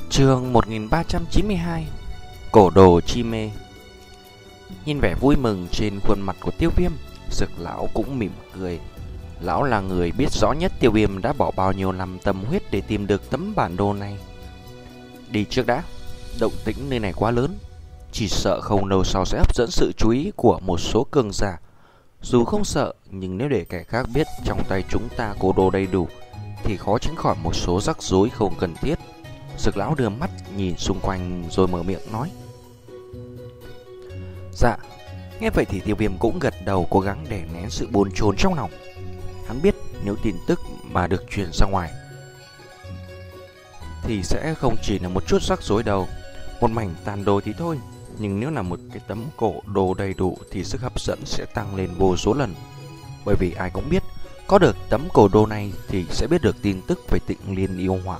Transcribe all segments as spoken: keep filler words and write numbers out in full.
Chương một nghìn ba trăm chín mươi hai. Cổ đồ chi mê. Nhìn vẻ vui mừng trên khuôn mặt của Tiêu Viêm, Dược lão cũng mỉm cười. Lão là người biết rõ nhất Tiêu Viêm đã bỏ bao nhiêu năm tâm huyết để tìm được tấm bản đồ này. Đi trước đã, động tĩnh nơi này quá lớn, chỉ sợ không lâu sau sẽ hấp dẫn sự chú ý của một số cường giả. Dù không sợ, nhưng nếu để kẻ khác biết trong tay chúng ta cổ đồ đầy đủ thì khó tránh khỏi một số rắc rối không cần thiết. Dược lão đưa mắt nhìn xung quanh rồi mở miệng nói: Dạ. Nghe vậy thì Tiêu Viêm cũng gật đầu, cố gắng đè nén sự bồn chồn trong lòng. Hắn biết nếu tin tức mà được truyền ra ngoài thì sẽ không chỉ là một chút rắc rối đâu, một mảnh tàn đồ thì thôi, nhưng nếu là một cái tấm cổ đồ đầy đủ thì sức hấp dẫn sẽ tăng lên vô số lần. Bởi vì ai cũng biết, có được tấm cổ đồ này thì sẽ biết được tin tức về Tịnh Liên yêu hỏa.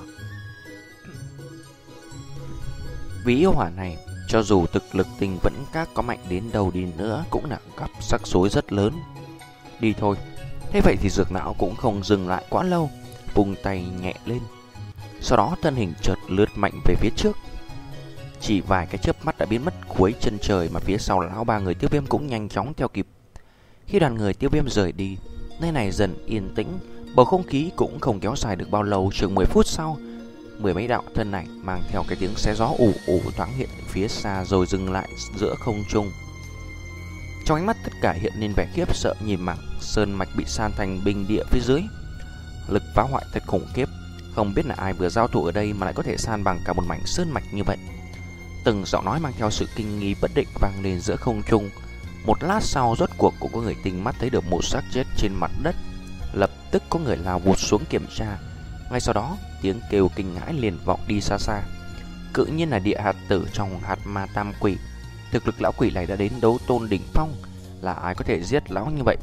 Vì yêu hỏa này, cho dù thực lực Tinh Vẫn Các có mạnh đến đâu đi nữa cũng là gặp rắc rối rất lớn. Đi thôi. Thế vậy thì Dược lão cũng không dừng lại quá lâu, vùng tay nhẹ lên. Sau đó thân hình chợt lướt mạnh về phía trước. Chỉ vài cái chớp mắt đã biến mất cuối chân trời, mà phía sau lão ba người Tiêu Viêm cũng nhanh chóng theo kịp. Khi đoàn người Tiêu Viêm rời đi, nơi này dần yên tĩnh, bầu không khí cũng không kéo dài được bao lâu. Chừng mười phút sau, mười mấy đạo thân ảnh mang theo cái tiếng xé gió ù ù thoáng hiện phía xa rồi dừng lại giữa không trung. Trong ánh mắt tất cả hiện lên vẻ khiếp sợ nhìn mảng sơn mạch bị san thành bình địa phía dưới. Lực phá hoại thật khủng khiếp, không biết là ai vừa giao thủ ở đây mà lại có thể san bằng cả một mảnh sơn mạch như vậy. Từng giọng nói mang theo sự kinh nghi bất định vang lên giữa không trung. Một lát sau rốt cuộc cũng có người tinh mắt thấy được một xác chết trên mặt đất. Lập tức có người lao vụt xuống kiểm tra. Ngay sau đó tiếng kêu kinh hãi liền vọng đi xa xa. Cự nhiên là địa hạt tử trong hạt ma tam quỷ. Thực lực lão quỷ này đã đến đấu tôn đỉnh phong, là ai có thể giết lão như vậy?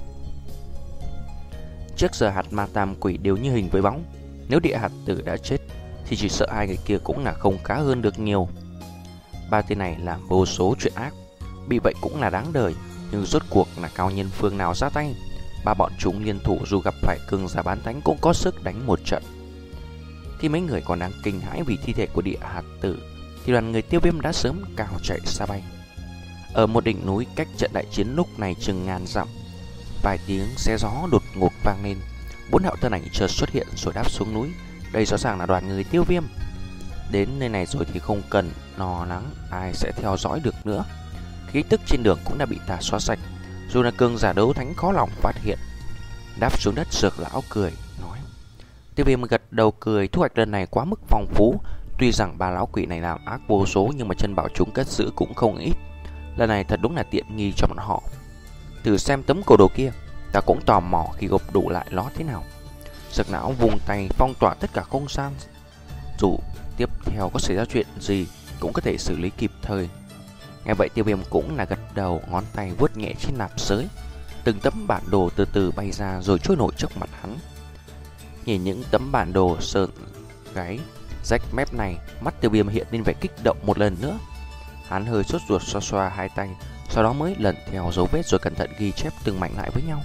Trước giờ hạt ma tam quỷ đều như hình với bóng, nếu địa hạt tử đã chết thì chỉ sợ hai người kia cũng là không khá hơn được nhiều. Ba tên này làm vô số chuyện ác, bị vậy cũng là đáng đời, nhưng rốt cuộc là cao nhân phương nào ra tay? Ba bọn chúng liên thủ dù gặp phải cường giả bán thánh cũng có sức đánh một trận. Khi mấy người còn đang kinh hãi vì thi thể của địa hạt tử thì đoàn người Tiêu Viêm đã sớm cào chạy xa bay. Ở một đỉnh núi cách trận đại chiến lúc này chừng ngàn dặm, vài tiếng xé gió đột ngột vang lên. Bốn đạo thân ảnh chợt xuất hiện rồi đáp xuống núi. Đây rõ ràng là đoàn người Tiêu Viêm. Đến nơi này rồi thì không cần lo lắng ai sẽ theo dõi được nữa. Khí tức trên đường cũng đã bị tà xóa sạch, dù là cường giả đấu thánh khó lòng phát hiện. Đáp xuống đất, Dược lão cười nói: Tiêu Viêm gật đầu cười, thu hoạch lần này quá mức phong phú. Tuy rằng ba lão quỷ này làm ác vô số, nhưng mà chân bảo chúng cất giữ cũng không ít. Lần này thật đúng là tiện nghi cho bọn họ. Thử xem tấm cổ đồ kia, ta cũng tò mò khi gộp đủ lại nó thế nào. Dược lão vùng tay phong tỏa tất cả không gian, dù tiếp theo có xảy ra chuyện gì cũng có thể xử lý kịp thời. Nghe vậy Tiêu Viêm cũng là gật đầu, ngón tay vuốt nhẹ trên nạp giới. Từng tấm bản đồ từ từ bay ra rồi trôi nổi trước mặt hắn. Nhìn những tấm bản đồ sợn gáy rách mép này, mắt Tiêu Viêm hiện lên vẻ kích động một lần nữa. Hắn hơi sốt ruột xoa xoa hai tay, sau đó mới lần theo dấu vết rồi cẩn thận ghi chép từng mảnh lại với nhau.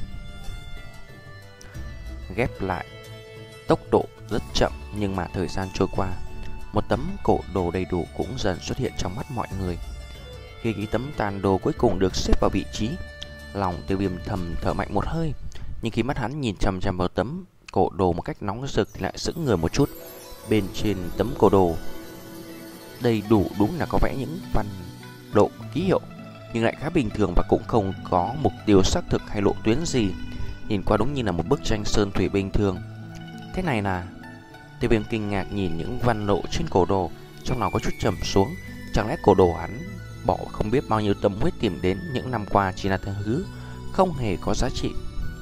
Ghép lại tốc độ rất chậm, nhưng mà thời gian trôi qua, một tấm cổ đồ đầy đủ cũng dần xuất hiện trong mắt mọi người. Khi cái tấm tàn đồ cuối cùng được xếp vào vị trí, lòng Tiêu Viêm thầm thở mạnh một hơi. Nhưng khi mắt hắn nhìn chằm chằm vào tấm cổ đồ một cách nóng rực thì lại sững người một chút. Bên trên tấm cổ đồ đầy đủ đúng là có vẽ những văn độ ký hiệu, nhưng lại khá bình thường và cũng không có mục tiêu xác thực hay lộ tuyến gì. Nhìn qua đúng như là một bức tranh sơn thủy bình thường. Thế này là... Tiêu Viêm kinh ngạc nhìn những văn lộ trên cổ đồ, trong lòng có chút trầm xuống. Chẳng lẽ cổ đồ hắn bỏ không biết bao nhiêu tâm huyết tìm đến những năm qua chỉ là thứ hư, không hề có giá trị?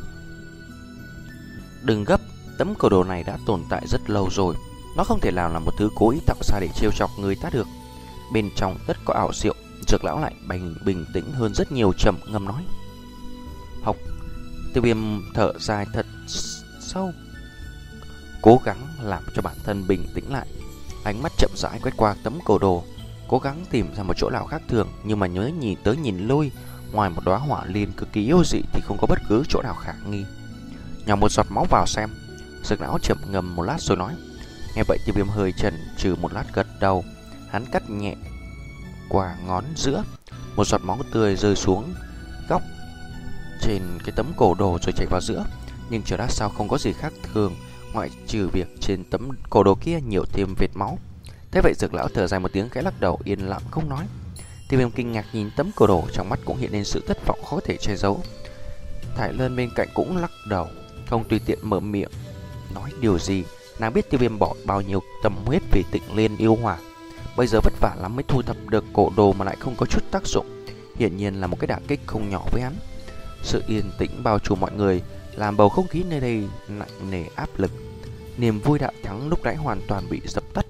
Đừng gấp, tấm cổ đồ này đã tồn tại rất lâu rồi, nó không thể nào là một thứ cố ý tạo ra để trêu chọc người ta được. Bên trong tất có ảo diệu. Dược lão lại bình, bình tĩnh hơn rất nhiều, trầm ngâm nói: Học. Tiêu Viêm thở dài thật sâu, cố gắng làm cho bản thân bình tĩnh lại. Ánh mắt chậm rãi quét qua tấm cổ đồ, cố gắng tìm ra một chỗ nào khác thường, nhưng mà nhớ nhìn tới nhìn lui, ngoài một đóa hỏa liên cực kỳ yêu dị thì không có bất cứ chỗ nào khả nghi. Nhỏ một giọt máu vào xem. Dược lão chậm ngầm một lát rồi nói: Nghe vậy Tiêu Viêm hơi chần chừ một lát gật đầu. Hắn cắt nhẹ qua ngón giữa, một giọt máu tươi rơi xuống góc trên cái tấm cổ đồ rồi chảy vào giữa. Nhưng chờ lát sau không có gì khác thường, ngoại trừ việc trên tấm cổ đồ kia nhiều thêm vệt máu. Thế vậy Dược lão thở dài một tiếng, khẽ lắc đầu yên lặng không nói. Tiêu Viêm kinh ngạc nhìn tấm cổ đồ, trong mắt cũng hiện lên sự thất vọng khó thể che giấu. Thải Lân bên cạnh cũng lắc đầu, không tùy tiện mở miệng nói điều gì. Nàng biết Tiêu Viêm bỏ bao nhiêu tâm huyết vì Tịnh Liên yêu hỏa, bây giờ vất vả lắm mới thu thập được cổ đồ mà lại không có chút tác dụng, hiển nhiên là một cái đả kích không nhỏ với hắn. Sự yên tĩnh bao trùm mọi người, làm bầu không khí nơi đây nặng nề áp lực. Niềm vui đạo thắng lúc nãy hoàn toàn bị dập tắt.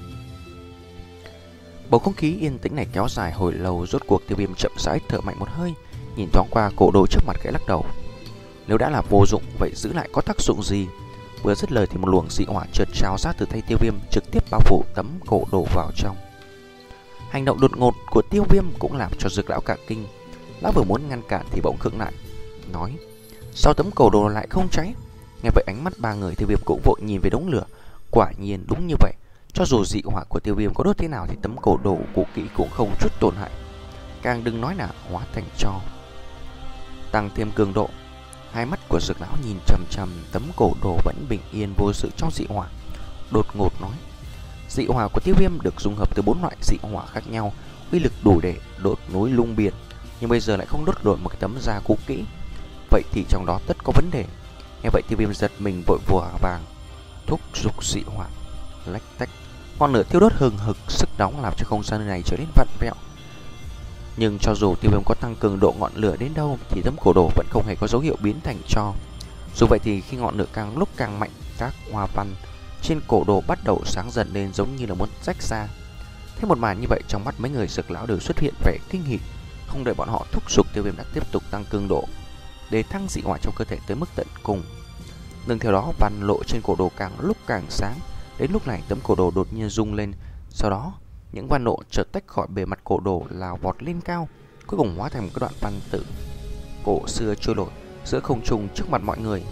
Bầu không khí yên tĩnh này kéo dài hồi lâu, rốt cuộc Tiêu Viêm chậm rãi thở mạnh một hơi, nhìn thoáng qua cổ đồ trước mặt khẽ lắc đầu. Nếu đã là vô dụng, vậy giữ lại có tác dụng gì? Vừa dứt lời thì một luồng dị hỏa chợt trào ra từ tay Tiêu Viêm, trực tiếp bao phủ tấm cổ đồ vào trong. Hành động đột ngột của Tiêu Viêm cũng làm cho Dược lão cả kinh. Lão vừa muốn ngăn cản thì bỗng khựng lại, nói: sao tấm cổ đồ lại không cháy? Nghe vậy ánh mắt ba người Tiêu Viêm cũng vội nhìn về đống lửa. Quả nhiên đúng như vậy, cho dù dị hỏa của Tiêu Viêm có đốt thế nào thì tấm cổ đồ cũ kỹ cũng không chút tổn hại, càng đừng nói là hóa thành tro. Tăng thêm cường độ, hai mắt của Dược lão nhìn chằm chằm tấm cổ đồ vẫn bình yên vô sự trong dị hỏa, đột ngột nói: dị hỏa của Tiêu Viêm được dung hợp từ bốn loại dị hỏa khác nhau, uy lực đủ để đốt núi lung biển, nhưng bây giờ lại không đốt nổi một cái tấm da cũ kỹ. Vậy thì trong đó tất có vấn đề. Nghe vậy Tiêu Viêm giật mình vội vội vàng thúc giục dị hỏa, lách tách, ngọn lửa thiêu đốt hừng hực, sức nóng làm cho không gian nơi này trở nên vặn vẹo. Nhưng cho dù Tiêu Viêm có tăng cường độ ngọn lửa đến đâu thì tấm cổ đồ vẫn không hề có dấu hiệu biến thành tro. Dù vậy thì khi ngọn lửa càng lúc càng mạnh, các hoa văn trên cổ đồ bắt đầu sáng dần lên, giống như là muốn rách ra. Thế một màn như vậy, trong mắt mấy người Dược lão đều xuất hiện vẻ kinh hỉ. Không đợi bọn họ thúc giục, Tiêu Viêm đã tiếp tục tăng cường độ để thăng dị hỏa trong cơ thể tới mức tận cùng. Nương theo đó, văn lộ trên cổ đồ càng lúc càng sáng. Đến lúc này tấm cổ đồ đột nhiên rung lên, sau đó những văn lộ chợt tách khỏi bề mặt cổ đồ lao vọt lên cao, cuối cùng hóa thành một cái đoạn văn tự cổ xưa trôi nổi giữa không trung trước mặt mọi người.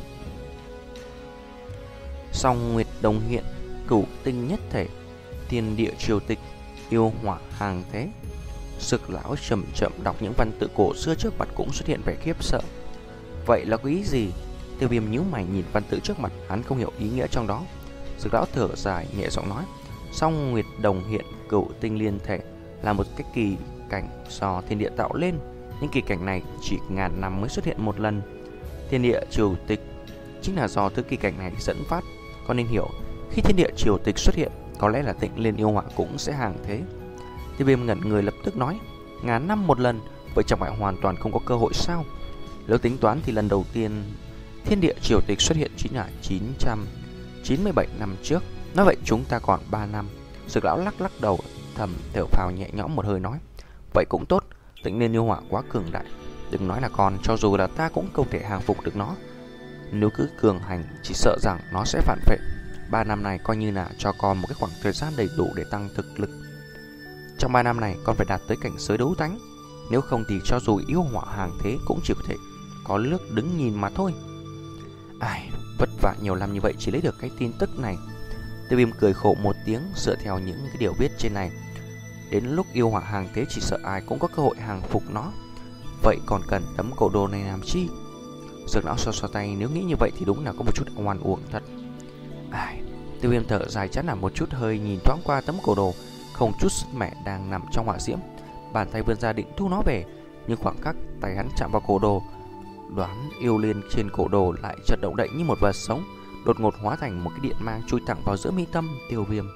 Song nguyệt đồng hiện, cửu tinh nhất thể, thiên địa triều tịch, yêu hỏa hàng thế. Dược lão chậm chậm đọc những văn tự cổ xưa trước mặt cũng xuất hiện vẻ khiếp sợ. Vậy là có ý gì? Tiêu Viêm nhíu mày nhìn văn tự trước mặt, hắn không hiểu ý nghĩa trong đó. Dược lão thở dài nhẹ giọng nói: song nguyệt đồng hiện, cửu tinh liên thể là một cái kỳ cảnh do thiên địa tạo lên. Những kỳ cảnh này chỉ ngàn năm mới xuất hiện một lần. Thiên địa triều tịch chính là do thứ kỳ cảnh này dẫn phát. Con nên hiểu, khi thiên địa triều tịch xuất hiện, có lẽ là Tịnh Liên yêu hỏa cũng sẽ hàng thế. Tiêu Viêm ngẩn người lập tức nói: ngàn năm một lần, vậy chẳng phải hoàn toàn không có cơ hội sao? Nếu tính toán thì lần đầu tiên thiên địa triều tịch xuất hiện chính là chín trăm chín mươi bảy năm trước. Nói vậy chúng ta còn ba năm. Dược lão lắc lắc đầu, thầm thở phào nhẹ nhõm một hơi nói: vậy cũng tốt, Tịnh Liên yêu hỏa quá cường đại, đừng nói là con, cho dù là ta cũng không thể hàng phục được nó. Nếu cứ cường hành, chỉ sợ rằng nó sẽ phản vệ. Ba năm này coi như là cho con một cái khoảng thời gian đầy đủ để tăng thực lực. Trong ba năm này con phải đạt tới cảnh giới đấu thánh, nếu không thì cho dù yêu hỏa hàng thế cũng chỉ có thể có nước đứng nhìn mà thôi. Ai, vất vả nhiều năm như vậy chỉ lấy được cái tin tức này. Tiêu Viêm cười khổ một tiếng, dựa theo những cái điều viết trên này, đến lúc yêu hỏa hàng thế chỉ sợ ai cũng có cơ hội hàng phục nó. Vậy còn cần tấm cổ đồ này làm chi? Dược lão xoa xoa tay, nếu nghĩ như vậy thì đúng là có một chút oan uổng thật. Ai, Tiêu Viêm thở dài chán nản một chút, hơi nhìn thoáng qua tấm cổ đồ không chút sức mẻ đang nằm trong hỏa diễm, bàn tay vươn ra định thu nó về, nhưng khoảng khắc tay hắn chạm vào cổ đồ, đoán yêu liên trên cổ đồ lại chợt động đậy như một vật sống, đột ngột hóa thành một cái điện mang chui thẳng vào giữa mi tâm Tiêu Viêm.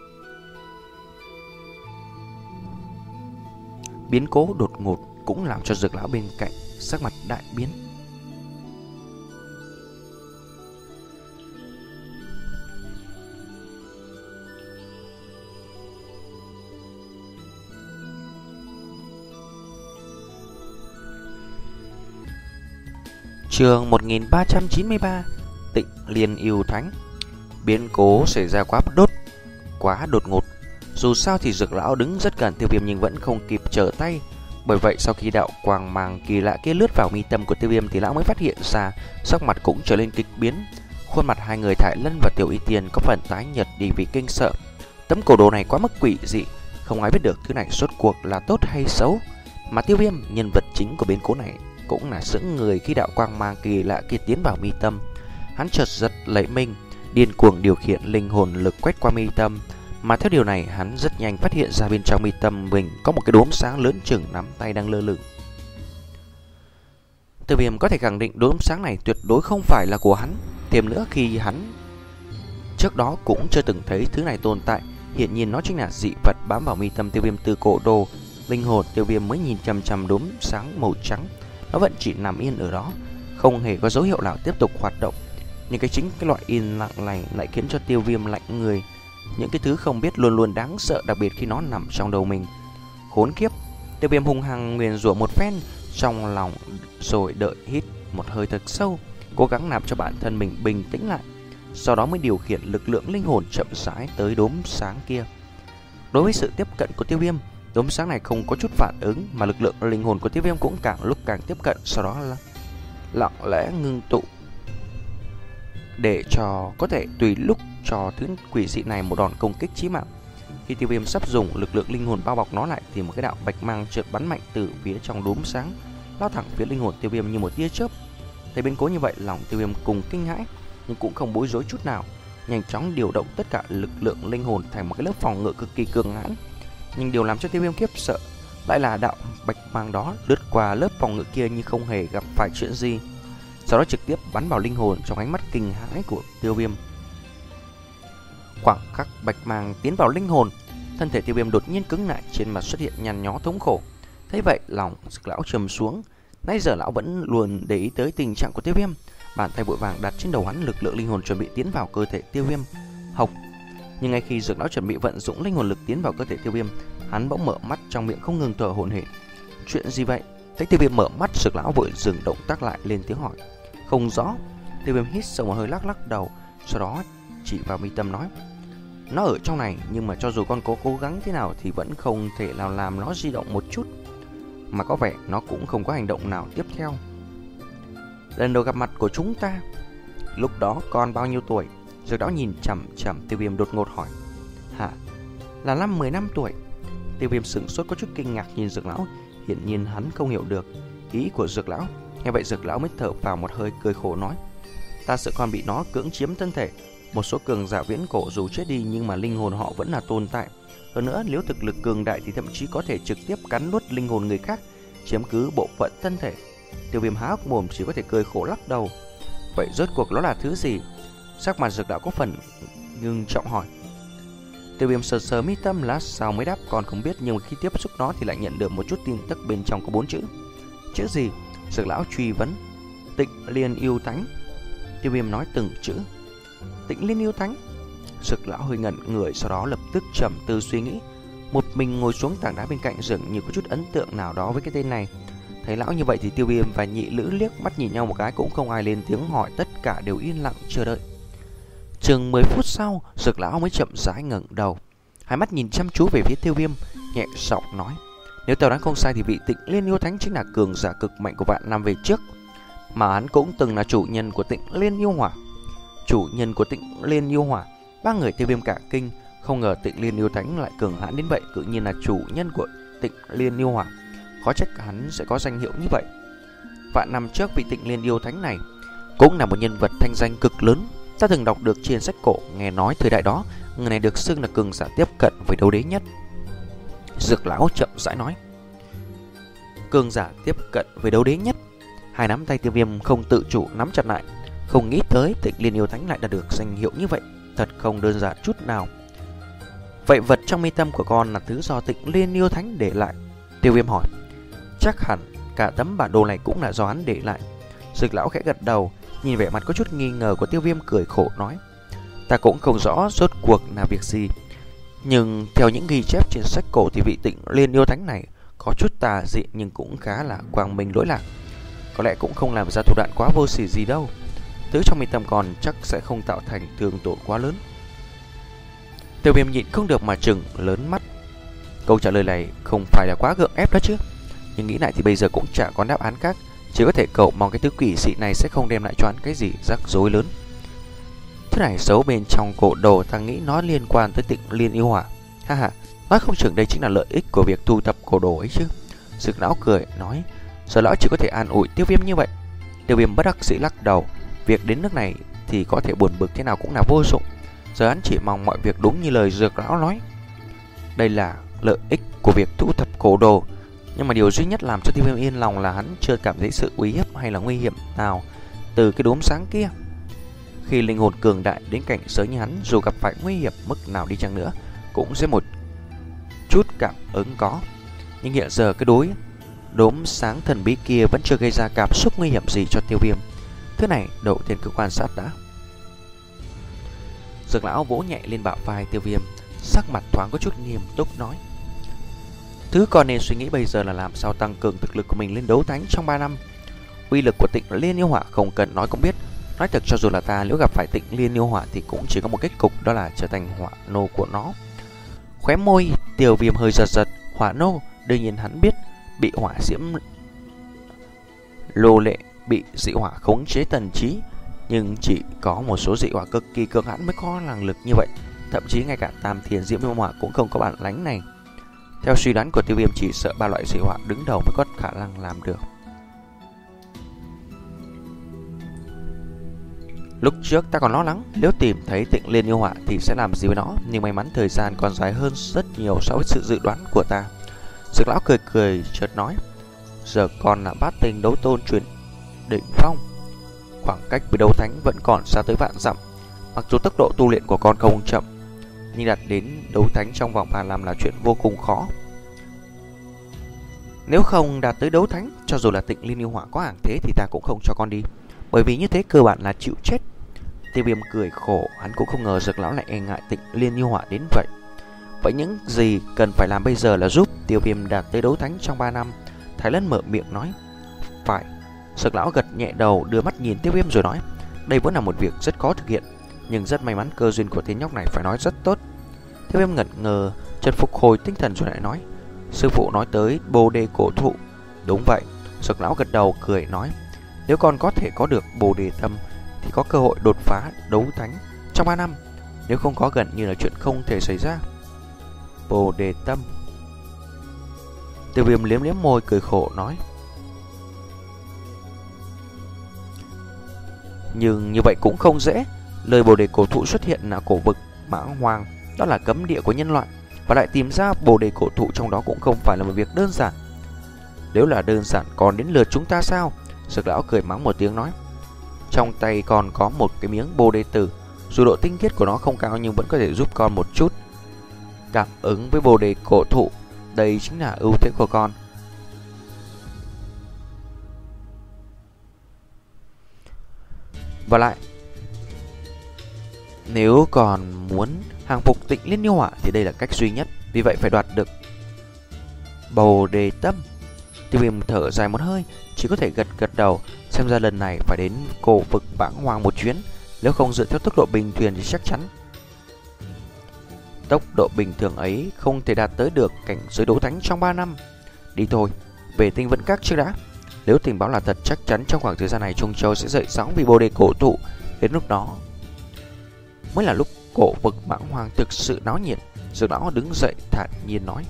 Biến cố đột ngột cũng làm cho Dược lão bên cạnh sắc mặt đại biến. Chương một nghìn ba trăm chín mươi ba, Tịnh Liên yêu thánh. Biến cố xảy ra quá đốt, quá đột ngột. Dù sao thì Dược lão đứng rất gần Tiêu Viêm nhưng vẫn không kịp trở tay. Bởi vậy sau khi đạo quang mang kỳ lạ kia lướt vào mi tâm của Tiêu Viêm thì lão mới phát hiện ra, sắc mặt cũng trở lên kịch biến, Khuôn mặt hai người Thái Lân và Tiểu Y Tiên có phần tái nhợt đi vì kinh sợ. Tấm cổ đồ này quá mức quỷ dị, không ai biết được thứ này rốt cuộc là tốt hay xấu. Mà Tiêu Viêm, nhân vật chính của biến cố này, cũng là sững người khi đạo quang mang kỳ lạ kia tiến vào mi tâm. Hắn chợt giật lấy mình, điên cuồng điều khiển linh hồn lực quét qua mi tâm. Mà theo điều này, hắn rất nhanh phát hiện ra bên trong mi tâm mình có một cái đốm sáng lớn chừng nắm tay đang lơ lửng. Tiêu Viêm có thể khẳng định đốm sáng này tuyệt đối không phải là của hắn. Thêm nữa, khi hắn trước đó cũng chưa từng thấy thứ này tồn tại, hiện nhiên nó chính là dị vật bám vào mi tâm Tiêu Viêm từ cổ đồ. Linh hồn Tiêu Viêm mới nhìn chằm chằm đốm sáng màu trắng, nó vẫn chỉ nằm yên ở đó, không hề có dấu hiệu nào tiếp tục hoạt động. Nhưng cái chính cái loại yên lặng này lại khiến cho Tiêu Viêm lạnh người. Những cái thứ không biết luôn luôn đáng sợ, đặc biệt khi nó nằm trong đầu mình. Khốn kiếp! Tiêu Viêm hung hăng nguyền rủa một phen trong lòng, rồi đợi hít một hơi thật sâu, cố gắng làm cho bản thân mình bình tĩnh lại. Sau đó mới điều khiển lực lượng linh hồn chậm rãi tới đốm sáng kia. Đối với sự tiếp cận của Tiêu Viêm, đốm sáng này không có chút phản ứng, mà lực lượng linh hồn của Tiêu Viêm cũng càng lúc càng tiếp cận, sau đó là lặng lẽ ngưng tụ để cho có thể tùy lúc cho thứ quỷ dị này một đòn công kích chí mạng. Khi Tiêu Viêm sắp dùng lực lượng linh hồn bao bọc nó lại, thì một cái đạo bạch mang chợt bắn mạnh từ phía trong đốm sáng, lao thẳng phía linh hồn Tiêu Viêm như một tia chớp. Thấy biến cố như vậy, lòng Tiêu Viêm cùng kinh hãi, nhưng cũng không bối rối chút nào, nhanh chóng điều động tất cả lực lượng linh hồn thành một cái lớp phòng ngự cực kỳ cường hãn. Nhưng điều làm cho Tiêu Viêm khiếp sợ lại là đạo bạch mang đó lướt qua lớp phòng ngự kia như không hề gặp phải chuyện gì, sau đó trực tiếp bắn vào linh hồn. Trong ánh mắt kinh hãi của Tiêu Viêm, khoảng khắc bạch mang tiến vào linh hồn, thân thể Tiêu Viêm đột nhiên cứng lại, trên mặt xuất hiện nhăn nhó thống khổ. Thấy vậy, lòng Dực lão trầm xuống. Nãy giờ lão vẫn luôn để ý tới tình trạng của Tiêu Viêm, bàn tay vội vàng đặt trên đầu hắn, lực lượng linh hồn chuẩn bị tiến vào cơ thể Tiêu Viêm. Học. Nhưng ngay khi Dực lão chuẩn bị vận dụng linh hồn lực tiến vào cơ thể Tiêu Viêm, hắn bỗng mở mắt, trong miệng không ngừng thở hổn hển. Chuyện gì vậy? Thấy Tiêu Viêm mở mắt, Dực lão vội dừng động tác lại, lên tiếng hỏi. Không rõ. Tiêu Viêm hít sâu một hơi, lắc lắc đầu, sau đó chỉ vào mi tâm nói: nó ở trong này, nhưng mà cho dù con có cố gắng thế nào thì vẫn không thể nào làm nó di động một chút, mà có vẻ nó cũng không có hành động nào tiếp theo. Lần đầu gặp mặt của chúng ta, lúc đó con bao nhiêu tuổi? Dược lão nhìn chằm chằm Tiêu Viêm đột ngột hỏi. Hả? Là năm mười năm tuổi. Tiêu Viêm sững sốt, có chút kinh ngạc nhìn Dược lão, hiển nhiên hắn không hiểu được ý của Dược lão. Nghe vậy Dược lão mới thở vào một hơi, cười khổ nói: ta sợ con bị nó cưỡng chiếm thân thể. Một số cường giả viễn cổ dù chết đi nhưng mà linh hồn họ vẫn là tồn tại. Hơn nữa, nếu thực lực cường đại thì thậm chí có thể trực tiếp cắn nuốt linh hồn người khác, chiếm cứ bộ phận thân thể. Tiêu Viêm há hốc mồm, chỉ có thể cười khổ lắc đầu. Vậy rốt cuộc nó là thứ gì? Sắc mặt Dược lão có phần ngưng trọng hỏi. Tiêu Viêm sờ sờ mi tâm, lát sau mới đáp: con không biết, nhưng mà khi tiếp xúc nó thì lại nhận được một chút tin tức, bên trong có bốn chữ. Chữ gì? Dược lão truy vấn. Tịnh Liên Yêu Thánh. Tiêu Viêm nói từng chữ. Tịnh Liên Yêu Thánh. Dược lão hơi ngẩn người, sau đó lập tức trầm tư suy nghĩ. Một mình ngồi xuống tảng đá bên cạnh, dường như có chút ấn tượng nào đó với cái tên này. Thấy lão như vậy thì Tiêu Viêm và Nhị Lữ liếc mắt nhìn nhau một cái, cũng không ai lên tiếng hỏi, tất cả đều yên lặng chờ đợi. Chừng mười phút sau, Dược lão mới chậm rãi ngẩng đầu, hai mắt nhìn chăm chú về phía Tiêu Viêm, nhẹ giọng nói: nếu tao đoán không sai thì vị Tịnh Liên Yêu Thánh chính là cường giả cực mạnh của vạn năm về trước, mà hắn cũng từng là chủ nhân của Tịnh Liên Yêu Hỏa. Chủ nhân của Tịnh Liên Yêu Hỏa. Ba người Tiêu Viêm cả kinh, không ngờ Tịnh Liên Yêu Thánh lại cường hãn đến vậy, tự nhiên là chủ nhân của Tịnh Liên Yêu Hỏa. Khó trách hắn sẽ có danh hiệu như vậy. Vạn năm trước, vị Tịnh Liên Yêu Thánh này cũng là một nhân vật thanh danh cực lớn. Ta từng đọc được trên sách cổ, nghe nói thời đại đó người này được xưng là cường giả tiếp cận với đấu đế nhất. Dược lão chậm rãi nói: cường giả tiếp cận với đấu đế nhất. Hai nắm tay Tiêu Viêm không tự chủ nắm chặt lại. Không nghĩ tới Tịnh Liên Yêu Thánh lại đạt được danh hiệu như vậy, thật không đơn giản chút nào. Vậy vật trong mi tâm của con là thứ do Tịnh Liên Yêu Thánh để lại? Tiêu Viêm hỏi. Chắc hẳn cả tấm bản đồ này cũng là do hắn để lại. Dược lão khẽ gật đầu, nhìn vẻ mặt có chút nghi ngờ của Tiêu Viêm, cười khổ nói: ta cũng không rõ rốt cuộc là việc gì, nhưng theo những ghi chép trên sách cổ thì vị Tịnh Liên Yêu Thánh này có chút tà dị, nhưng cũng khá là quang minh lỗi lạc. Có lẽ cũng không làm ra thủ đoạn quá vô sỉ gì đâu. Thứ trong mi tâm còn chắc sẽ không tạo thành thương tổn quá lớn. Tiêu Viêm nhịn không được mà trừng lớn mắt. Câu trả lời này không phải là quá gượng ép đó chứ, nhưng nghĩ lại thì bây giờ cũng chả có đáp án khác, chỉ có thể cầu mong cái thứ quỷ dị này sẽ không đem lại cho hắn cái gì rắc rối lớn. Thứ này giấu bên trong cổ đồ, ta nghĩ nó liên quan tới Tịnh Liên Yêu Hỏa. Ha ha, nói không chừng đây chính là lợi ích của việc thu thập cổ đồ ấy chứ. Dược lão cười nói, giờ lão chỉ có thể an ủi Tiêu Viêm như vậy. Tiêu Viêm bất đắc dĩ lắc đầu, việc đến nước này thì có thể buồn bực thế nào cũng là vô dụng. Giờ hắn chỉ mong mọi việc đúng như lời Dược lão nói. Đây là lợi ích của việc thu thập cổ đồ, nhưng mà điều duy nhất làm cho Tiêu Viêm yên lòng là hắn chưa cảm thấy sự uy hiếp hay là nguy hiểm nào từ cái đốm sáng kia. Khi linh hồn cường đại đến cảnh giới như hắn, dù gặp phải nguy hiểm mức nào đi chăng nữa cũng sẽ một chút cảm ứng có. Nhưng hiện giờ cái đối đốm sáng thần bí kia vẫn chưa gây ra cảm xúc nguy hiểm gì cho Tiêu Viêm. Thứ này đầu tiên cứ quan sát đã. Dược lão vỗ nhẹ lên bả vai Tiêu Viêm, sắc mặt thoáng có chút nghiêm túc nói, thứ con nên suy nghĩ bây giờ là làm sao tăng cường thực lực của mình lên đấu thánh trong ba năm. Uy lực của Tịnh Liên Yêu Hỏa không cần nói cũng biết. Nói thật, cho dù là ta nếu gặp phải Tịnh Liên Yêu Hỏa thì cũng chỉ có một kết cục, đó là trở thành hỏa nô của nó. Khóe môi Tiêu Viêm hơi giật giật. Hỏa nô, đương nhiên hắn biết, bị hỏa diễm lô lệ, bị dị hỏa khống chế thần trí. Nhưng chỉ có một số dị hỏa cực kỳ cường hãn mới có năng lực như vậy. Thậm chí ngay cả Tam Thiên Diễm Yêu Hỏa cũng không có bản lĩnh này. Theo suy đoán của Tiêu Viêm, chỉ sợ ba loại dị hỏa đứng đầu mới có khả năng làm được. Lúc trước ta còn lo lắng nếu tìm thấy Tịnh Liên Yêu Hỏa thì sẽ làm gì với nó, nhưng may mắn thời gian còn dài hơn rất nhiều so với sự dự đoán của ta. Dược lão cười cười chợt nói, giờ còn là bát tinh đấu tôn truyền đỉnh phong, khoảng cách với đấu thánh vẫn còn xa tới vạn dặm. Mặc dù tốc độ tu luyện của con không chậm, nhưng đạt đến đấu thánh trong vòng ba năm là chuyện vô cùng khó. Nếu không đạt tới đấu thánh, cho dù là Tịnh Liên Yêu Hỏa có hàng thế thì ta cũng không cho con đi, bởi vì như thế cơ bản là chịu chết. Tiêu Viêm cười khổ, hắn cũng không ngờ Dược lão lại e ngại Tịnh Liên Yêu Hỏa đến vậy. Vậy những gì cần phải làm bây giờ là giúp Tiêu Viêm đạt tới đấu thánh trong ba năm. Thái Lân mở miệng nói, phải. Dược lão gật nhẹ đầu, đưa mắt nhìn Tiêu Viêm rồi nói, đây vẫn là một việc rất khó thực hiện, nhưng rất may mắn cơ duyên của tên nhóc này phải nói rất tốt. Tiêu Viêm ngẩn ngơ, chợt phục hồi tinh thần rồi lại nói, sư phụ nói tới Bồ Đề cổ thụ. Đúng vậy. Dược lão gật đầu cười nói, nếu con có thể có được Bồ Đề tâm thì có cơ hội đột phá đấu thánh trong ba năm, nếu không có gần như là chuyện không thể xảy ra. Bồ Đề tâm. Tiêu Viêm liếm liếm môi cười khổ nói, nhưng như vậy cũng không dễ. Lời Bồ Đề cổ thụ xuất hiện là cổ vực Mãng Hoang, đó là cấm địa của nhân loại, và lại tìm ra Bồ Đề cổ thụ trong đó cũng không phải là một việc đơn giản. Nếu là đơn giản còn đến lượt chúng ta sao? Dược lão cười mắng một tiếng nói, trong tay còn có một cái miếng Bồ Đề tử, dù độ tinh khiết của nó không cao nhưng vẫn có thể giúp con một chút cảm ứng với Bồ Đề cổ thụ. Đây chính là ưu thế của con. Và lại, nếu còn muốn hàng phục Tịnh Liên Yêu Hỏa thì đây là cách duy nhất, vì vậy phải đoạt được Bồ Đề tâm. Tiêu Viêm thở dài một hơi, chỉ có thể gật gật đầu, xem ra lần này phải đến cổ vực Mãng Hoang một chuyến, nếu không dựa theo tốc độ bình thường thì chắc chắn tốc độ bình thường ấy không thể đạt tới được cảnh giới đấu thánh trong ba năm. Đi thôi, về Tinh Vẫn Các trước đã. Nếu tình báo là thật, chắc chắn trong khoảng thời gian này Trung Châu sẽ dậy sóng vì Bồ Đề cổ thụ. Đến lúc đó mới là lúc cổ vực Mãng Hoang thực sự náo nhiệt. Dược lão đứng dậy thản nhiên nói,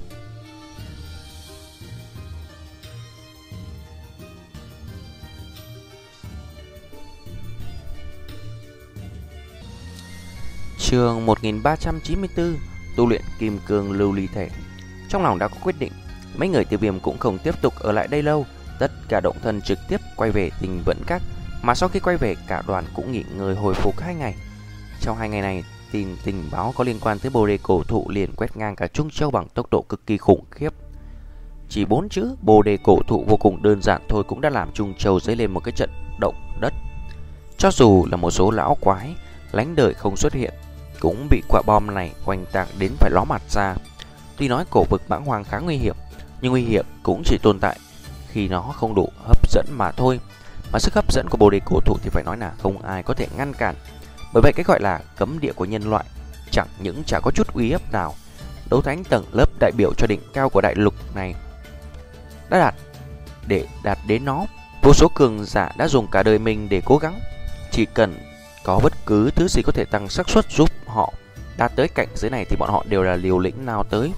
chương một nghìn ba trăm chín mươi tư, tu luyện kim cương lưu ly thể. Trong lòng đã có quyết định, mấy người Tiêu Viêm cũng không tiếp tục ở lại đây lâu, tất cả động thân trực tiếp quay về Tinh Vẫn Các. Mà sau khi quay về, cả đoàn cũng nghỉ ngơi hồi phục hai ngày. Trong hai ngày này, tin tình báo có liên quan tới Bồ Đề cổ thụ liền quét ngang cả Trung Châu bằng tốc độ cực kỳ khủng khiếp. Chỉ bốn chữ Bồ Đề cổ thụ vô cùng đơn giản thôi cũng đã làm Trung Châu dấy lên một cái trận động đất. Cho dù là một số lão quái lánh đời không xuất hiện, cũng bị quả bom này oanh tạc đến phải ló mặt ra. Tuy nói cổ vực Mãng Hoang khá nguy hiểm, nhưng nguy hiểm cũng chỉ tồn tại khi nó không đủ hấp dẫn mà thôi. Mà sức hấp dẫn của Bồ Đề cổ thụ thì phải nói là không ai có thể ngăn cản. Bởi vậy cái gọi là cấm địa của nhân loại chẳng những chả có chút uy hiếp nào. Đấu thánh tầng lớp đại biểu cho đỉnh cao của đại lục này đã đạt để đạt đến nó, vô số cường giả đã dùng cả đời mình để cố gắng. Chỉ cần có bất cứ thứ gì có thể tăng xác suất giúp họ đạt tới cảnh giới này thì bọn họ đều là liều lĩnh nào tới.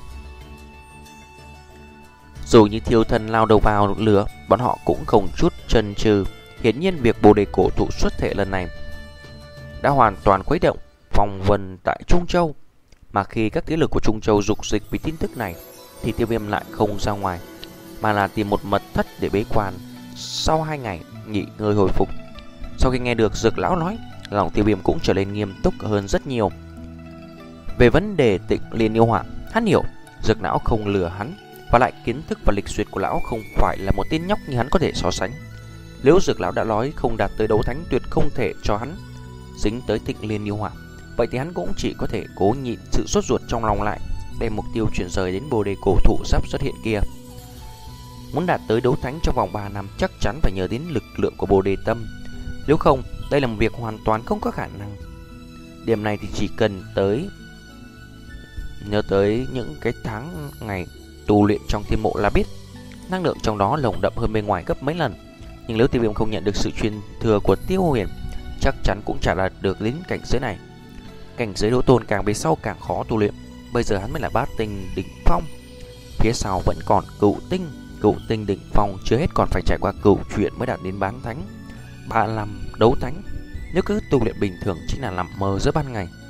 Dù như thiêu thân lao đầu vào lửa, bọn họ cũng không chút chần chừ. Hiển nhiên việc Bồ Đề cổ thụ xuất thể lần này đã hoàn toàn khuấy động vòng vần tại Trung Châu. Mà khi các thế lực của Trung Châu dục dịch vì tin tức này thì Tiêu Viêm lại không ra ngoài, mà là tìm một mật thất để bế quan. Sau hai ngày nghỉ ngơi hồi phục, sau khi nghe được Dược lão nói, lòng Tiêu Viêm cũng trở nên nghiêm túc hơn rất nhiều. Về vấn đề Tịnh Liên yêu họa, hắn hiểu Dược lão không lừa hắn, và lại kiến thức và lịch duyệt của lão không phải là một tên nhóc như hắn có thể so sánh. Nếu Dược lão đã nói không đạt tới đấu thánh, tuyệt không thể cho hắn dính tới Tịnh Liên yêu họa, vậy thì hắn cũng chỉ có thể cố nhịn sự sốt ruột trong lòng lại, đem mục tiêu chuyển rời đến Bồ Đề cổ thụ sắp xuất hiện kia. Muốn đạt tới đấu thánh trong vòng ba năm chắc chắn phải nhờ đến lực lượng của Bồ Đề tâm. Nếu không, đây là một việc hoàn toàn không có khả năng. Điểm này thì chỉ cần tới nhớ tới những cái tháng ngày tu luyện trong thiên mộ là biết. Năng lượng trong đó lồng đậm hơn bên ngoài gấp mấy lần. Nhưng nếu Tiêu Viêm không nhận được sự truyền thừa của Tiêu Huyền, chắc chắn cũng chả đạt được đến cảnh giới này. Cảnh giới đấu tôn càng về sau càng khó tu luyện. Bây giờ hắn mới là bát tinh đỉnh phong, phía sau vẫn còn cựu tinh. Cựu tinh đỉnh phong chưa hết còn phải trải qua cựu chuyện mới đạt đến bán thánh, ba mươi lăm đấu thánh. Nếu cứ tu luyện bình thường chính là nằm mơ giữa ban ngày.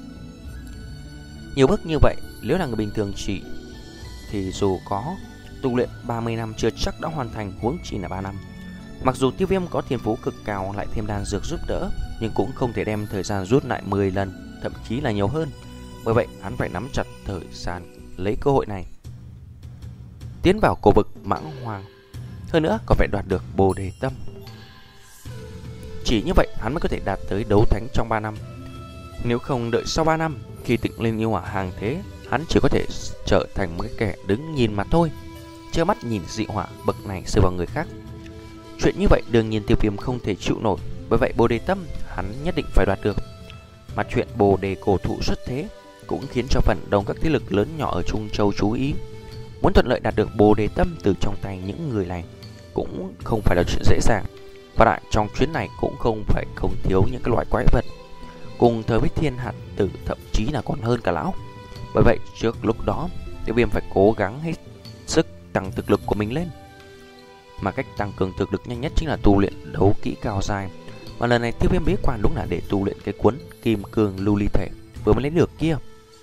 Nhiều bước như vậy, nếu là người bình thường chỉ thì dù có tu luyện ba mươi năm chưa chắc đã hoàn thành, huống chỉ là ba năm. Mặc dù Tiêu Viêm có thiên phú cực cao lại thêm đan dược giúp đỡ, nhưng cũng không thể đem thời gian rút lại mười lần, thậm chí là nhiều hơn. Bởi vậy hắn phải nắm chặt thời gian, lấy cơ hội này tiến vào cổ vực Mãng Hoang. Hơn nữa còn phải đoạt được Bồ Đề tâm. Chỉ như vậy hắn mới có thể đạt tới đấu thánh trong ba năm. Nếu không đợi sau ba năm, khi Tịnh Liên yêu hỏa hàng thế, hắn chỉ có thể trở thành một cái kẻ đứng nhìn mà thôi, trơ mắt nhìn dị hỏa bậc này rơi vào người khác. Chuyện như vậy đương nhiên Tiêu Viêm không thể chịu nổi. Bởi vậy Bồ Đề tâm hắn nhất định phải đoạt được. Mà chuyện Bồ Đề cổ thụ xuất thế cũng khiến cho phần đông các thế lực lớn nhỏ ở Trung Châu chú ý. Muốn thuận lợi đạt được Bồ Đề tâm từ trong tay những người này cũng không phải là chuyện dễ dàng. Và lại trong chuyến này cũng không phải không thiếu những cái loại quái vật cùng thời với thiên hạt tử, thậm chí là còn hơn cả lão. Bởi vậy trước lúc đó Tiêu Viêm phải cố gắng hết sức tăng thực lực của mình lên. Mà cách tăng cường thực lực nhanh nhất chính là tu luyện đấu kỹ cao dài. Và lần này Tiêu Viêm bế quan đúng là để tu luyện cái cuốn Kim Cương Lưu Ly Thể vừa mới lấy được kia.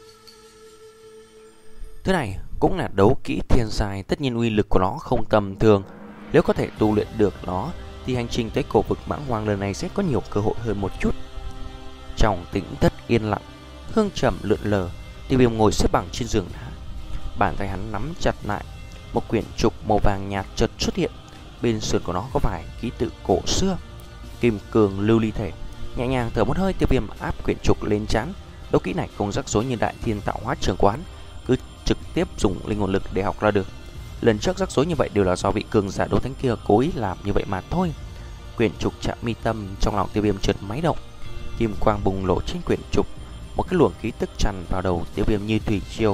Thứ này cũng là đấu kỹ thiên giai, tất nhiên uy lực của nó không tầm thường. Nếu có thể tu luyện được nó thì hành trình tới cổ vực Mãng Hoang lần này sẽ có nhiều cơ hội hơn một chút. Trong tĩnh thất yên lặng, hương trầm lượn lờ, Tiêu Viêm ngồi xếp bằng trên giường đá. Bàn tay hắn nắm chặt lại, một quyển trục màu vàng nhạt chợt xuất hiện. Bên sườn của nó có vài ký tự cổ xưa: Kim Cương Lưu Ly Thể. Nhẹ nhàng thở một hơi, Tiêu Viêm áp quyển trục lên trán. Đấu kỹ này không rắc rối như Đại Thiên Tạo Hóa Trường Quán, cứ trực tiếp dùng linh hồn lực để học ra được. Lần trước rắc rối như vậy đều là do vị cường giả đấu thánh kia cố ý làm như vậy mà thôi. Quyển trục chạm mi tâm, trong lòng Tiêu Viêm chợt máy động. Kim quang bùng nổ trên quyển trục, một cái luồng khí tức tràn vào đầu Tiêu Viêm như thủy triều.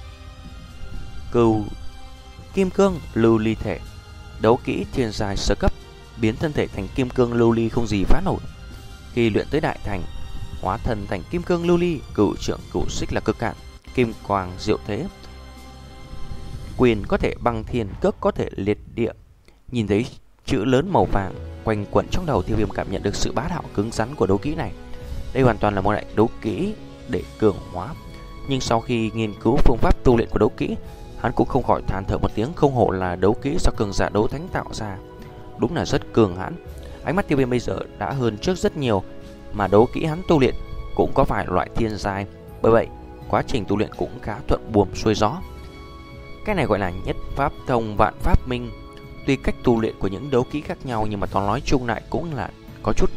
Cừu Kim Cương Lưu Ly Thể, đấu kỹ thiên giai sơ cấp, biến thân thể thành kim cương lưu ly không gì phá nổi. Khi luyện tới đại thành, hóa thân thành kim cương lưu ly, cửu trưởng cửu xích là cực hạn, kim quang diệu thế, quyền có thể băng thiên, cước có thể liệt địa. Nhìn thấy chữ lớn màu vàng quanh quẩn trong đầu, Tiêu Viêm cảm nhận được sự bá đạo cứng rắn của đấu kỹ này. Đây hoàn toàn là một loại đấu kỹ để cường hóa. Nhưng sau khi nghiên cứu phương pháp tu luyện của đấu kỹ, hắn cũng không khỏi than thở một tiếng, không hổ là đấu kỹ do cường giả đấu thánh tạo ra, đúng là rất cường hãn. Ánh mắt Tiêu Viêm bây giờ đã hơn trước rất nhiều, mà đấu kỹ hắn tu luyện cũng có vài loại thiên giai, bởi vậy quá trình tu luyện cũng khá thuận buồm xuôi gió. Cái này gọi là nhất pháp thông vạn pháp minh. Tuy cách tu luyện của những đấu kỹ khác nhau, nhưng mà toàn nói chung lại cũng là có chút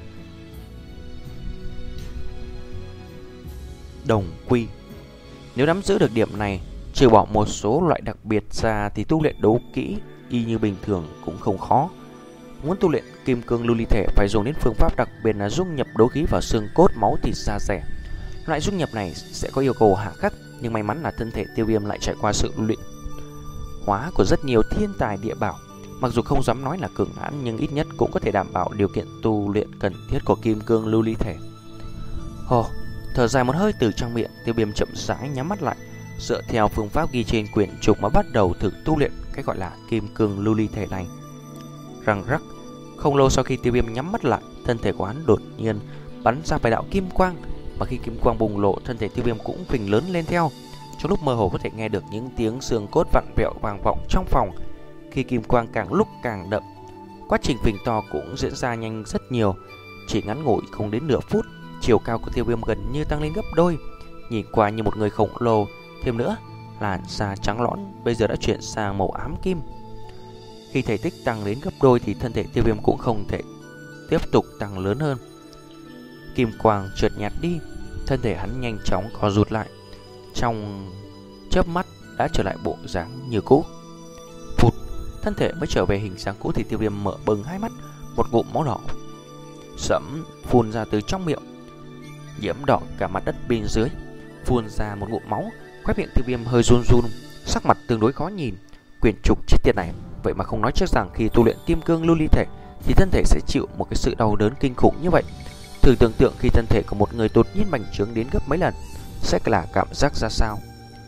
đồng quy. Nếu nắm giữ được điểm này, trừ bỏ một số loại đặc biệt ra, thì tu luyện đấu kỹ y như bình thường cũng không khó. Muốn tu luyện Kim Cương Lưu Ly Thể phải dùng đến phương pháp đặc biệt là dung nhập đấu khí vào xương cốt, máu thịt, da dẻ. Loại dung nhập này sẽ có yêu cầu hà khắc, nhưng may mắn là thân thể Tiêu Viêm lại trải qua sự luyện hóa của rất nhiều thiên tài địa bảo. Mặc dù không dám nói là cường hãn, nhưng ít nhất cũng có thể đảm bảo điều kiện tu luyện cần thiết của kim cương lưu ly thể. Hồ, thở dài một hơi từ trong miệng, Tiêu Viêm chậm rãi nhắm mắt lại, dựa theo phương pháp ghi trên quyển trục mà bắt đầu thử tu luyện cái gọi là kim cương lưu ly thể này. Răng rắc, không lâu sau khi Tiêu Viêm nhắm mắt lại, thân thể của hắn đột nhiên bắn ra vài đạo kim quang, mà khi kim quang bùng lộ, thân thể Tiêu Viêm cũng phình lớn lên theo. Trong lúc mơ hồ có thể nghe được những tiếng xương cốt vặn vẹo vang vọng trong phòng. Khi kim quang càng lúc càng đậm, quá trình phình to cũng diễn ra nhanh rất nhiều. Chỉ ngắn ngủi không đến nửa phút, chiều cao của Tiêu Viêm gần như tăng lên gấp đôi, nhìn qua như một người khổng lồ. Thêm nữa, làn da trắng lõn bây giờ đã chuyển sang màu ám kim. Khi thể tích tăng đến gấp đôi thì thân thể Tiêu Viêm cũng không thể tiếp tục tăng lớn hơn. Kim quang chợt nhạt đi, thân thể hắn nhanh chóng co rụt lại, trong chớp mắt đã trở lại bộ dáng như cũ. Phụt, thân thể mới trở về hình dáng cũ thì Tiêu Viêm mở bừng hai mắt, một ngụm máu đỏ sẫm phun ra từ trong miệng, nhiễm đỏ cả mặt đất bên dưới. Phun ra một ngụm máu, khóe miệng Tiêu Viêm hơi run run, sắc mặt tương đối khó nhìn. Quyển trục chết tiệt này, vậy mà không nói trước rằng khi tu luyện kim cương lưu ly thể thì thân thể sẽ chịu một cái sự đau đớn kinh khủng như vậy. Thử tưởng tượng khi thân thể của một người đột nhiên bành trướng đến gấp mấy lần sẽ là cảm giác ra sao.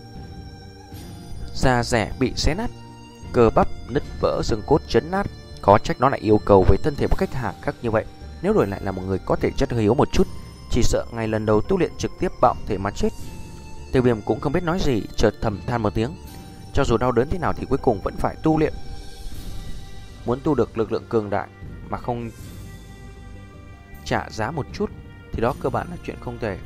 Da rẻ bị xé nát, cơ bắp nứt vỡ, xương cốt chấn nát. Có trách nó lại yêu cầu với thân thể một cách hà khắc như vậy. Nếu đổi lại là một người có thể chất hơi yếu một chút, chỉ sợ ngày lần đầu tu luyện trực tiếp bạo thể mà chết. Tiêu Viêm cũng không biết nói gì, chợt thầm than một tiếng. Cho dù đau đớn thế nào thì cuối cùng vẫn phải tu luyện. Muốn tu được lực lượng cường đại mà không trả giá một chút thì đó cơ bản là chuyện không thể.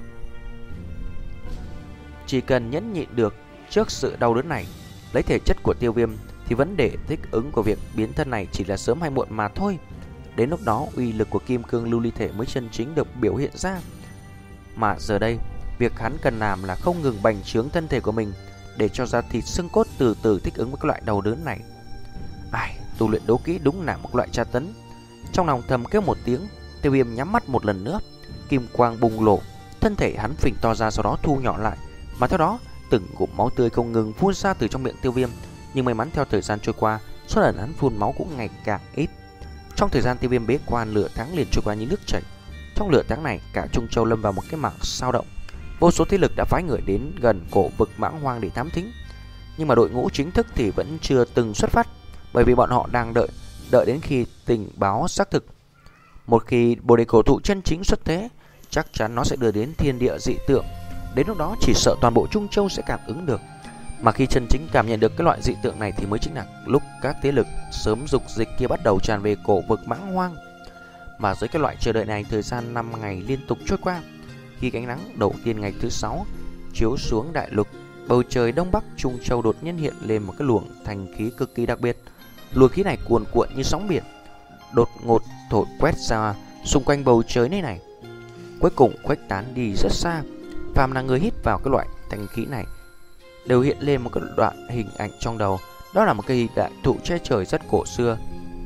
Chỉ cần nhẫn nhịn được trước sự đau đớn này, lấy thể chất của Tiêu Viêm thì vấn đề thích ứng của việc biến thân này chỉ là sớm hay muộn mà thôi. Đến lúc đó uy lực của kim cương lưu ly thể mới chân chính được biểu hiện ra. Mà giờ đây, việc hắn cần làm là không ngừng bành trướng thân thể của mình để cho da thịt xương cốt từ từ thích ứng với cái loại đau đớn này. Ai, tu luyện đấu kỹ đúng là một loại tra tấn. Trong lòng thầm kêu một tiếng, Tiêu Viêm nhắm mắt một lần nữa, kim quang bùng lộ, thân thể hắn phình to ra sau đó thu nhỏ lại, mà theo đó từng ngụm máu tươi không ngừng phun ra từ trong miệng Tiêu Viêm. Nhưng may mắn theo thời gian trôi qua, số lần hắn phun máu cũng ngày càng ít. Trong thời gian Tiêu Viêm bế quan, nửa tháng liền trôi qua như nước chảy. Trong nửa tháng này, cả Trung Châu lâm vào một cái mảng sao động. Vô số thế lực đã phái người đến gần cổ vực Mãng Hoang để thám thính, nhưng mà đội ngũ chính thức thì vẫn chưa từng xuất phát, bởi vì bọn họ đang đợi đợi đến khi tình báo xác thực. Một khi Bồ Đề Cổ Thụ chân chính xuất thế, chắc chắn nó sẽ đưa đến thiên địa dị tượng. Đến lúc đó chỉ sợ toàn bộ Trung Châu sẽ cảm ứng được. Mà khi chân chính cảm nhận được cái loại dị tượng này thì mới chính là lúc các thế lực sớm dục dịch kia bắt đầu tràn về cổ vực Mãng Hoang. Mà dưới cái loại chờ đợi này, thời gian năm ngày liên tục trôi qua. Khi ánh nắng đầu tiên ngày thứ sáu chiếu xuống đại lục, bầu trời đông bắc Trung Châu đột nhiên hiện lên một cái luồng thành khí cực kỳ đặc biệt. Luồng khí này cuồn cuộn như sóng biển, đột ngột thổi quét ra xung quanh bầu trời nơi này, cuối cùng khuếch tán đi rất xa. Phàm là người hít vào cái loại thành khí này đều hiện lên một cái đoạn hình ảnh trong đầu, đó là một cây đại thụ che trời rất cổ xưa,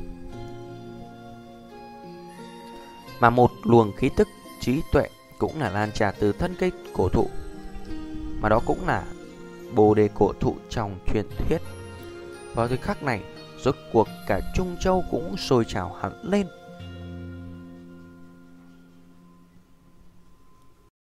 mà một luồng khí tức trí tuệ cũng là lan tràn từ thân cây cổ thụ, mà đó cũng là Bồ Đề Cổ Thụ trong truyền thuyết. Vào thời khắc này, rốt cuộc cả Trung Châu cũng sôi trào hẳn lên.